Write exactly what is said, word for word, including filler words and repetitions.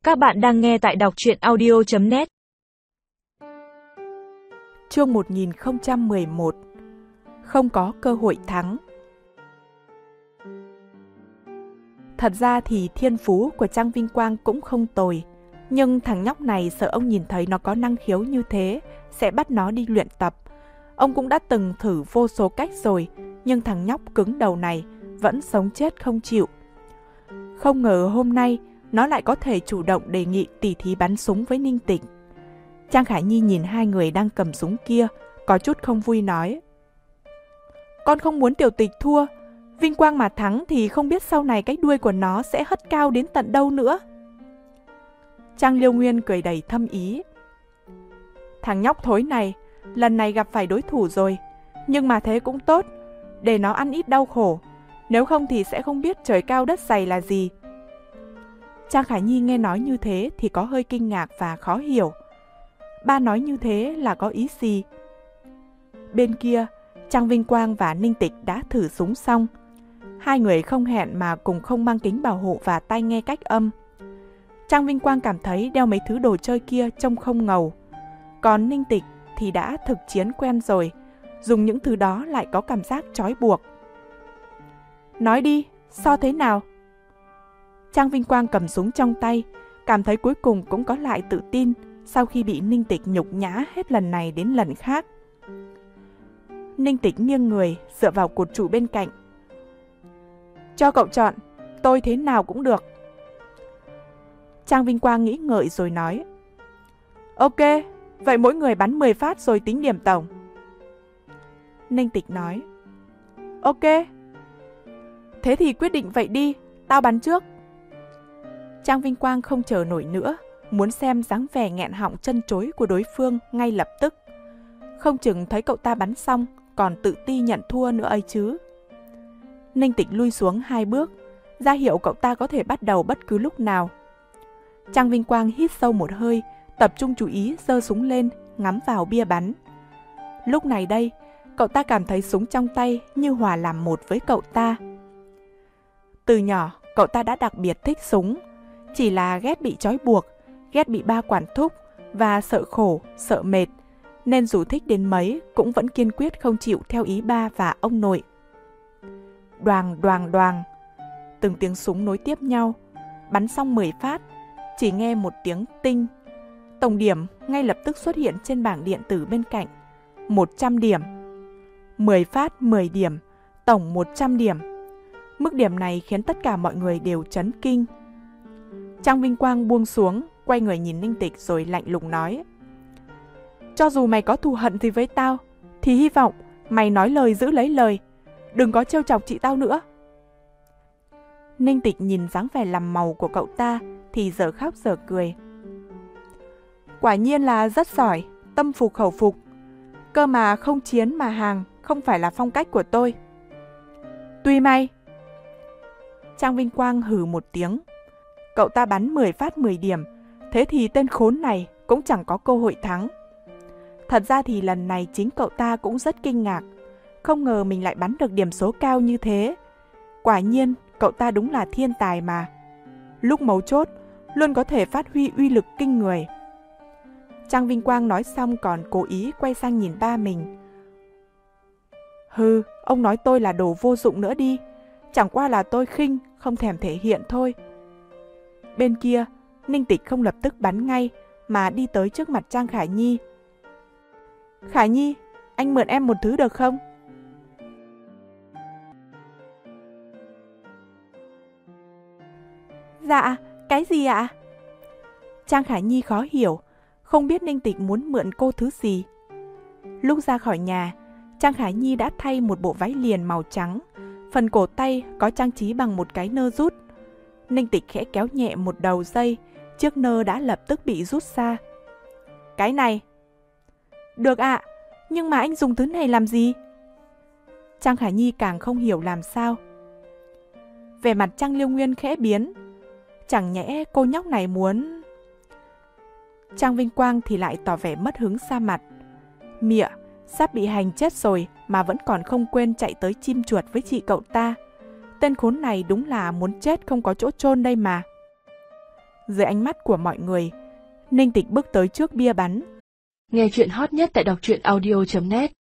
Các bạn đang nghe tại đọc truyện audio chấm net. Chương một nghìn không trăm mười một. Không có cơ hội thắng. Thật ra thì thiên phú của Trang Vinh Quang cũng không tồi, nhưng thằng nhóc này sợ ông nhìn thấy nó có năng khiếu như thế sẽ bắt nó đi luyện tập. Ông cũng đã từng thử vô số cách rồi, nhưng thằng nhóc cứng đầu này vẫn sống chết không chịu. Không ngờ hôm nay nó lại có thể chủ động đề nghị tỉ thí bắn súng với Ninh Tịch. Trang Khải Nhi nhìn hai người đang cầm súng kia, có chút không vui nói: Con không muốn Tiểu Tịch thua, Vinh Quang mà thắng thì không biết sau này cái đuôi của nó sẽ hất cao đến tận đâu nữa. Trang Liêu Nguyên cười đầy thâm ý: Thằng nhóc thối này, lần này gặp phải đối thủ rồi, nhưng mà thế cũng tốt, để nó ăn ít đau khổ, nếu không thì sẽ không biết trời cao đất dày là gì. Trang Khải Nhi nghe nói như thế thì có hơi kinh ngạc và khó hiểu. Ba nói như thế là có ý gì? Bên kia, Trang Vinh Quang và Ninh Tịch đã thử súng xong. Hai người không hẹn mà cùng không mang kính bảo hộ và tai nghe cách âm. Trang Vinh Quang cảm thấy đeo mấy thứ đồ chơi kia trông không ngầu. Còn Ninh Tịch thì đã thực chiến quen rồi, dùng những thứ đó lại có cảm giác trói buộc. Nói đi, so thế nào? Trang Vinh Quang cầm súng trong tay, cảm thấy cuối cùng cũng có lại tự tin sau khi bị Ninh Tịch nhục nhã hết lần này đến lần khác. Ninh Tịch nghiêng người, dựa vào cột trụ bên cạnh. Cho cậu chọn, tôi thế nào cũng được. Trang Vinh Quang nghĩ ngợi rồi nói: Ok, vậy mỗi người bắn mười phát rồi tính điểm tổng. Ninh Tịch nói: Ok. Thế thì quyết định vậy đi, tao bắn trước. Trang Vinh Quang không chờ nổi nữa, muốn xem dáng vẻ nghẹn họng chân chối của đối phương ngay lập tức. Không chừng thấy cậu ta bắn xong còn tự ti nhận thua nữa ấy chứ. Ninh Tịch lui xuống hai bước, ra hiệu cậu ta có thể bắt đầu bất cứ lúc nào. Trang Vinh Quang hít sâu một hơi, tập trung chú ý giơ súng lên, ngắm vào bia bắn. Lúc này đây, cậu ta cảm thấy súng trong tay như hòa làm một với cậu ta. Từ nhỏ, cậu ta đã đặc biệt thích súng, chỉ là ghét bị trói buộc, ghét bị ba quản thúc và sợ khổ, sợ mệt, nên dù thích đến mấy cũng vẫn kiên quyết không chịu theo ý ba và ông nội. Đoàng đoàng đoàng, từng tiếng súng nối tiếp nhau, bắn xong mười phát, chỉ nghe một tiếng tinh. Tổng điểm ngay lập tức xuất hiện trên bảng điện tử bên cạnh, một trăm điểm. mười phát mười điểm, tổng một trăm điểm. Mức điểm này khiến tất cả mọi người đều chấn kinh. Trang Vinh Quang buông xuống, quay người nhìn Ninh Tịch rồi lạnh lùng nói: Cho dù mày có thù hận gì với tao, thì hy vọng mày nói lời giữ lấy lời, đừng có trêu chọc chị tao nữa. Ninh Tịch nhìn dáng vẻ làm màu của cậu ta thì giờ khóc giờ cười. Quả nhiên là rất giỏi, tâm phục khẩu phục. Cơ mà không chiến mà hàng không phải là phong cách của tôi. Tùy mày. Trang Vinh Quang hừ một tiếng. Cậu ta bắn mười phát mười điểm, thế thì tên khốn này cũng chẳng có cơ hội thắng. Thật ra thì lần này chính cậu ta cũng rất kinh ngạc, không ngờ mình lại bắn được điểm số cao như thế. Quả nhiên, cậu ta đúng là thiên tài mà. Lúc mấu chốt, luôn có thể phát huy uy lực kinh người. Trang Vinh Quang nói xong còn cố ý quay sang nhìn ba mình. Hừ, ông nói tôi là đồ vô dụng nữa đi, chẳng qua là tôi khinh, không thèm thể hiện thôi. Bên kia, Ninh Tịch không lập tức bắn ngay, mà đi tới trước mặt Trang Khải Nhi. Khải Nhi, anh mượn em một thứ được không? Dạ, cái gì ạ? Trang Khải Nhi khó hiểu, không biết Ninh Tịch muốn mượn cô thứ gì. Lúc ra khỏi nhà, Trang Khải Nhi đã thay một bộ váy liền màu trắng, phần cổ tay có trang trí bằng một cái nơ rút. Ninh Tịch khẽ kéo nhẹ một đầu dây, chiếc nơ đã lập tức bị rút ra. Cái này. Được ạ, nhưng mà anh dùng thứ này làm gì? Trang Khải Nhi càng không hiểu làm sao. Vẻ mặt Trang Liêu Nguyên khẽ biến. Chẳng nhẽ cô nhóc này muốn... Trang Vinh Quang thì lại tỏ vẻ mất hứng xa mặt. Mịa, sắp bị hành chết rồi mà vẫn còn không quên chạy tới chim chuột với chị cậu ta. Tên khốn này đúng là muốn chết không có chỗ chôn đây mà. dưới ánh mắt của mọi người. Ninh Tịch bước tới trước bia bắn. Nghe chuyện hot nhất tại đọc truyện audio chấm net